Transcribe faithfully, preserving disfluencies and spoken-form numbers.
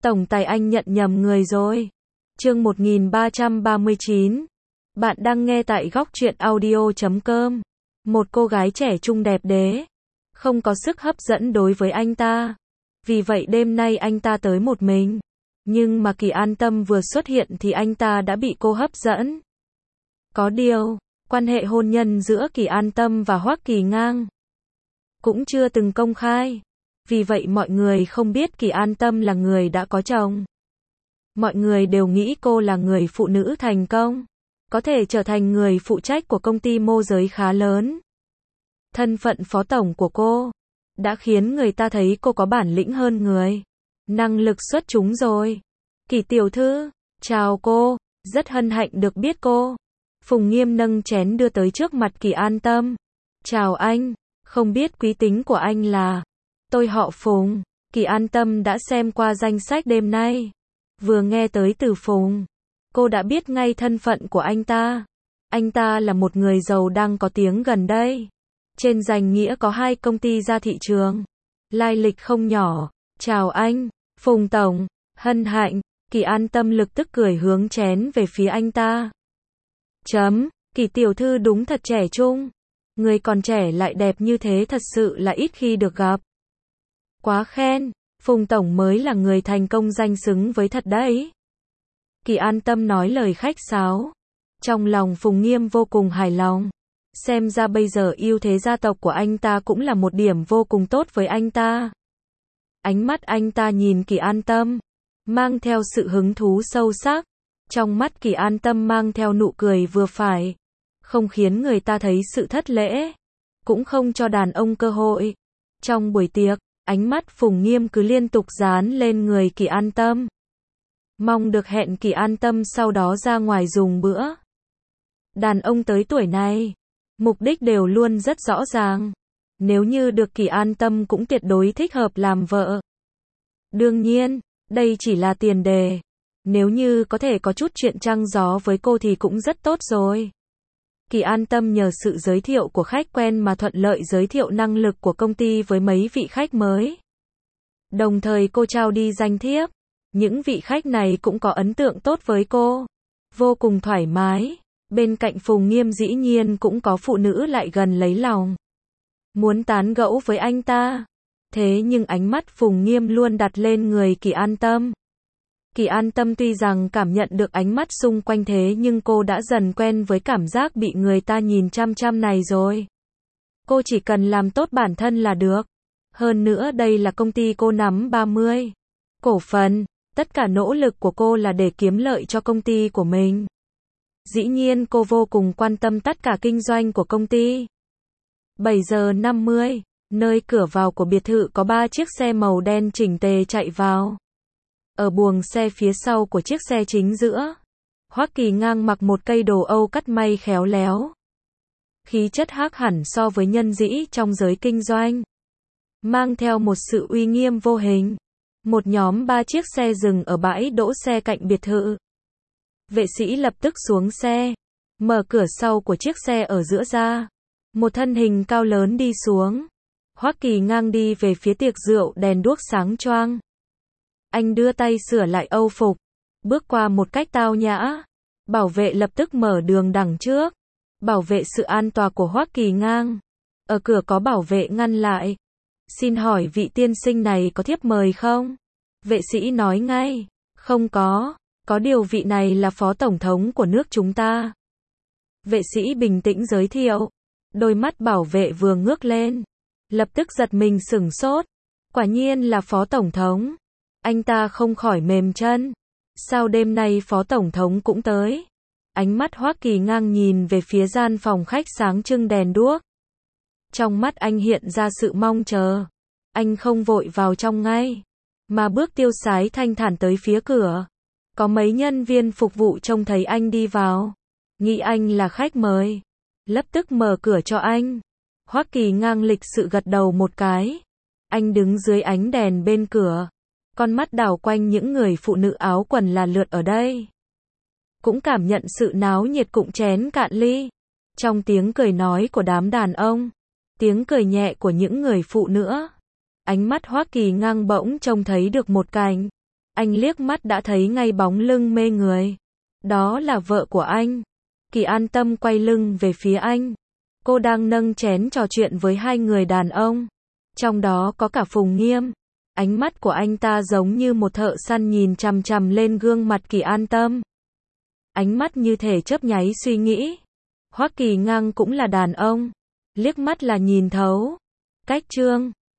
Tổng tài anh nhận nhầm người rồi. Chương một nghìn ba trăm ba mươi chín. Bạn đang nghe tại góc truyện audio chấm com. Một cô gái trẻ trung đẹp đẽ, không có sức hấp dẫn đối với anh ta. Vì vậy đêm nay anh ta tới một mình. Nhưng mà Kỳ An Tâm vừa xuất hiện thì anh ta đã bị cô hấp dẫn. Có điều, quan hệ hôn nhân giữa Kỳ An Tâm và Hoắc Kỳ Ngang cũng chưa từng công khai. Vì vậy mọi người không biết Kỳ An Tâm là người đã có chồng. Mọi người đều nghĩ cô là người phụ nữ thành công, có thể trở thành người phụ trách của công ty môi giới khá lớn. Thân phận phó tổng của cô đã khiến người ta thấy cô có bản lĩnh hơn người, năng lực xuất chúng rồi. Kỳ tiểu thư, chào cô, rất hân hạnh được biết cô. Phùng Nghiêm nâng chén đưa tới trước mặt Kỳ An Tâm. Chào anh, không biết quý tính của anh là? Tôi họ Phùng. Kỳ An Tâm đã xem qua danh sách đêm nay. Vừa nghe tới từ Phùng, cô đã biết ngay thân phận của anh ta. Anh ta là một người giàu đang có tiếng gần đây. Trên danh nghĩa có hai công ty ra thị trường. Lai lịch không nhỏ. Chào anh, Phùng Tổng, hân hạnh. Kỳ An Tâm lực tức cười hướng chén về phía anh ta. Chấm, Kỳ tiểu thư đúng thật trẻ trung. Người còn trẻ lại đẹp như thế thật sự là ít khi được gặp. Quá khen, Phùng Tổng mới là người thành công danh xứng với thật đấy. Kỳ An Tâm nói lời khách sáo. Trong lòng Phùng Nghiêm vô cùng hài lòng. Xem ra bây giờ ưu thế gia tộc của anh ta cũng là một điểm vô cùng tốt với anh ta. Ánh mắt anh ta nhìn Kỳ An Tâm, mang theo sự hứng thú sâu sắc. Trong mắt Kỳ An Tâm mang theo nụ cười vừa phải, không khiến người ta thấy sự thất lễ, cũng không cho đàn ông cơ hội. Trong buổi tiệc, ánh mắt Phùng Nghiêm cứ liên tục dán lên người Kỳ An Tâm. Mong được hẹn Kỳ An Tâm sau đó ra ngoài dùng bữa. Đàn ông tới tuổi này, mục đích đều luôn rất rõ ràng. Nếu như được Kỳ An Tâm cũng tuyệt đối thích hợp làm vợ. Đương nhiên, đây chỉ là tiền đề. Nếu như có thể có chút chuyện trăng gió với cô thì cũng rất tốt rồi. Kỳ An Tâm nhờ sự giới thiệu của khách quen mà thuận lợi giới thiệu năng lực của công ty với mấy vị khách mới. Đồng thời cô trao đi danh thiếp. Những vị khách này cũng có ấn tượng tốt với cô. Vô cùng thoải mái. Bên cạnh Phùng Nghiêm dĩ nhiên cũng có phụ nữ lại gần lấy lòng. Muốn tán gẫu với anh ta. Thế nhưng ánh mắt Phùng Nghiêm luôn đặt lên người Kỳ An Tâm. Kỳ An Tâm tuy rằng cảm nhận được ánh mắt xung quanh thế nhưng cô đã dần quen với cảm giác bị người ta nhìn chăm chăm này rồi. Cô chỉ cần làm tốt bản thân là được. Hơn nữa đây là công ty cô nắm ba mươi cổ phần, tất cả nỗ lực của cô là để kiếm lợi cho công ty của mình. Dĩ nhiên cô vô cùng quan tâm tất cả kinh doanh của công ty. bảy giờ năm mươi, nơi cửa vào của biệt thự có ba chiếc xe màu đen chỉnh tề chạy vào. Ở buồng xe phía sau của chiếc xe chính giữa, Hoắc Kỳ Ngang mặc một cây đồ Âu cắt may khéo léo. Khí chất khác hẳn so với nhân dĩ trong giới kinh doanh. Mang theo một sự uy nghiêm vô hình. Một nhóm ba chiếc xe dừng ở bãi đỗ xe cạnh biệt thự. Vệ sĩ lập tức xuống xe, mở cửa sau của chiếc xe ở giữa ra. Một thân hình cao lớn đi xuống. Hoắc Kỳ Ngang đi về phía tiệc rượu đèn đuốc sáng choang. Anh đưa tay sửa lại âu phục, bước qua một cách tao nhã. Bảo vệ lập tức mở đường đằng trước, bảo vệ sự an toàn của Hoắc Kỳ Ngang. Ở cửa có bảo vệ ngăn lại. Xin hỏi vị tiên sinh này có thiếp mời không? Vệ sĩ nói ngay, không có, có điều vị này là phó tổng thống của nước chúng ta. Vệ sĩ bình tĩnh giới thiệu. Đôi mắt bảo vệ vừa ngước lên, lập tức giật mình sửng sốt. Quả nhiên là phó tổng thống. Anh ta không khỏi mềm chân. Sao đêm nay phó tổng thống cũng tới? Ánh mắt Hoắc Kỳ Ngang nhìn về phía gian phòng khách sáng trưng đèn đuốc. Trong mắt anh hiện ra sự mong chờ. Anh không vội vào trong ngay, mà bước tiêu sái thanh thản tới phía cửa. Có mấy nhân viên phục vụ trông thấy anh đi vào, nghĩ anh là khách mời, lập tức mở cửa cho anh. Hoắc Kỳ Ngang lịch sự gật đầu một cái. Anh đứng dưới ánh đèn bên cửa, con mắt đảo quanh những người phụ nữ áo quần là lượt ở đây. Cũng cảm nhận sự náo nhiệt cụng chén cạn ly. Trong tiếng cười nói của đám đàn ông, tiếng cười nhẹ của những người phụ nữ, ánh mắt Hoắc Kỳ Ngang bỗng trông thấy được một cảnh. Anh liếc mắt đã thấy ngay bóng lưng mê người. Đó là vợ của anh. Kỳ An Tâm quay lưng về phía anh. Cô đang nâng chén trò chuyện với hai người đàn ông. Trong đó có cả Phùng Nghiêm. Ánh mắt của anh ta giống như một thợ săn nhìn chằm chằm lên gương mặt Kỳ An Tâm. Ánh mắt như thể chớp nháy suy nghĩ. Hoắc Kỳ Ngang cũng là đàn ông. Liếc mắt là nhìn thấu. Cách Trương